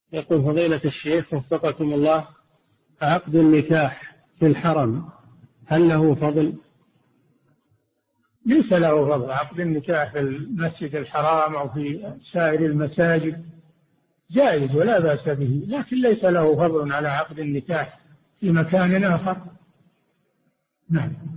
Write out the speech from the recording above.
يقول فضيلة الشيخ وفقكم الله، عقد النكاح في الحرم هل له فضل؟ ليس له فضل. عقد النكاح في المسجد الحرام أو في سائر المساجد جائز ولا بأس به، لكن ليس له فضل على عقد النكاح في مكان آخر. نعم.